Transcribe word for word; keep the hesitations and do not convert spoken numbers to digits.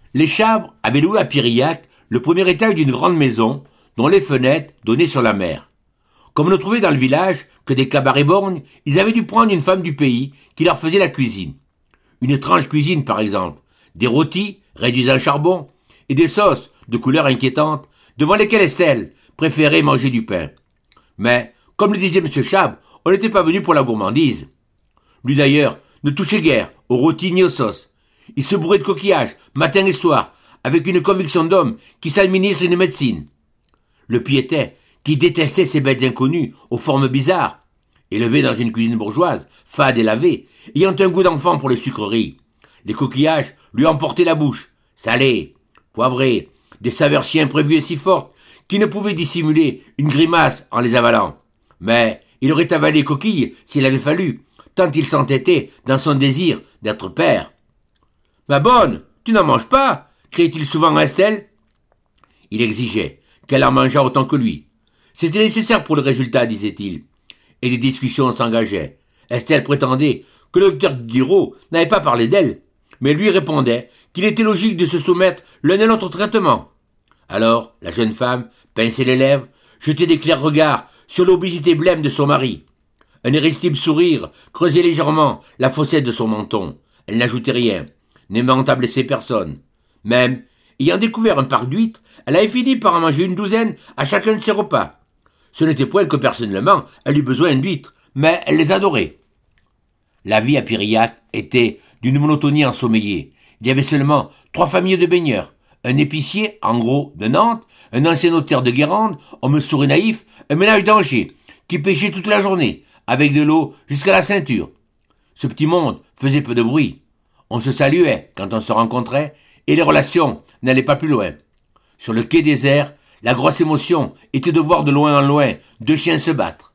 Les Chabres avaient loué à Piriac le premier étage d'une grande maison dont les fenêtres donnaient sur la mer. Comme on ne trouvait dans le village que des cabarets borgnes, ils avaient dû prendre une femme du pays qui leur faisait la cuisine. Une étrange cuisine par exemple, des rôtis réduits en charbon et des sauces de couleur inquiétante devant lesquelles Estelle préférait manger du pain. Mais, comme le disait M. Chabre, on n'était pas venu pour la gourmandise. Lui d'ailleurs ne touchait guère aux rôtis ni aux sauces. Il se bourrait de coquillages, matin et soir, avec une conviction d'homme qui s'administre une médecine. Le piétais, qui détestait ces bêtes inconnues, aux formes bizarres, élevé dans une cuisine bourgeoise, fade et lavée, ayant un goût d'enfant pour les sucreries. Les coquillages lui emportaient la bouche, salés, poivrés, des saveurs si imprévues et si fortes qu'il ne pouvait dissimuler une grimace en les avalant. Mais il aurait avalé les coquilles s'il avait fallu, tant il s'entêtait dans son désir d'être père. « Ma bonne, tu n'en manges pas » criait-il souvent à Estelle. Il exigeait qu'elle en mangeât autant que lui. C'était nécessaire pour le résultat, disait-il. Et des discussions s'engageaient. Estelle prétendait que le docteur Guiraud n'avait pas parlé d'elle, mais lui répondait qu'il était logique de se soumettre l'un à l'autre traitement. Alors, la jeune femme pinçait les lèvres, jetait des clairs regards sur l'obésité blême de son mari. Un irrésistible sourire creusait légèrement la fossette de son menton. Elle n'ajoutait rien, n'aimant à blesser personne. Même, ayant découvert un parc d'huîtres, elle avait fini par en manger une douzaine à chacun de ses repas. Ce n'était point que personnellement elle eut besoin d'huîtres, mais elle les adorait. La vie à Piriac était d'une monotonie ensommeillée. Il y avait seulement trois familles de baigneurs, un épicier, en gros, de Nantes, un ancien notaire de Guérande, homme sourd et naïf, un ménage d'Angers, qui pêchait toute la journée, avec de l'eau jusqu'à la ceinture. Ce petit monde faisait peu de bruit. On se saluait quand on se rencontrait, et les relations n'allaient pas plus loin. Sur le quai désert, la grosse émotion était de voir de loin en loin deux chiens se battre.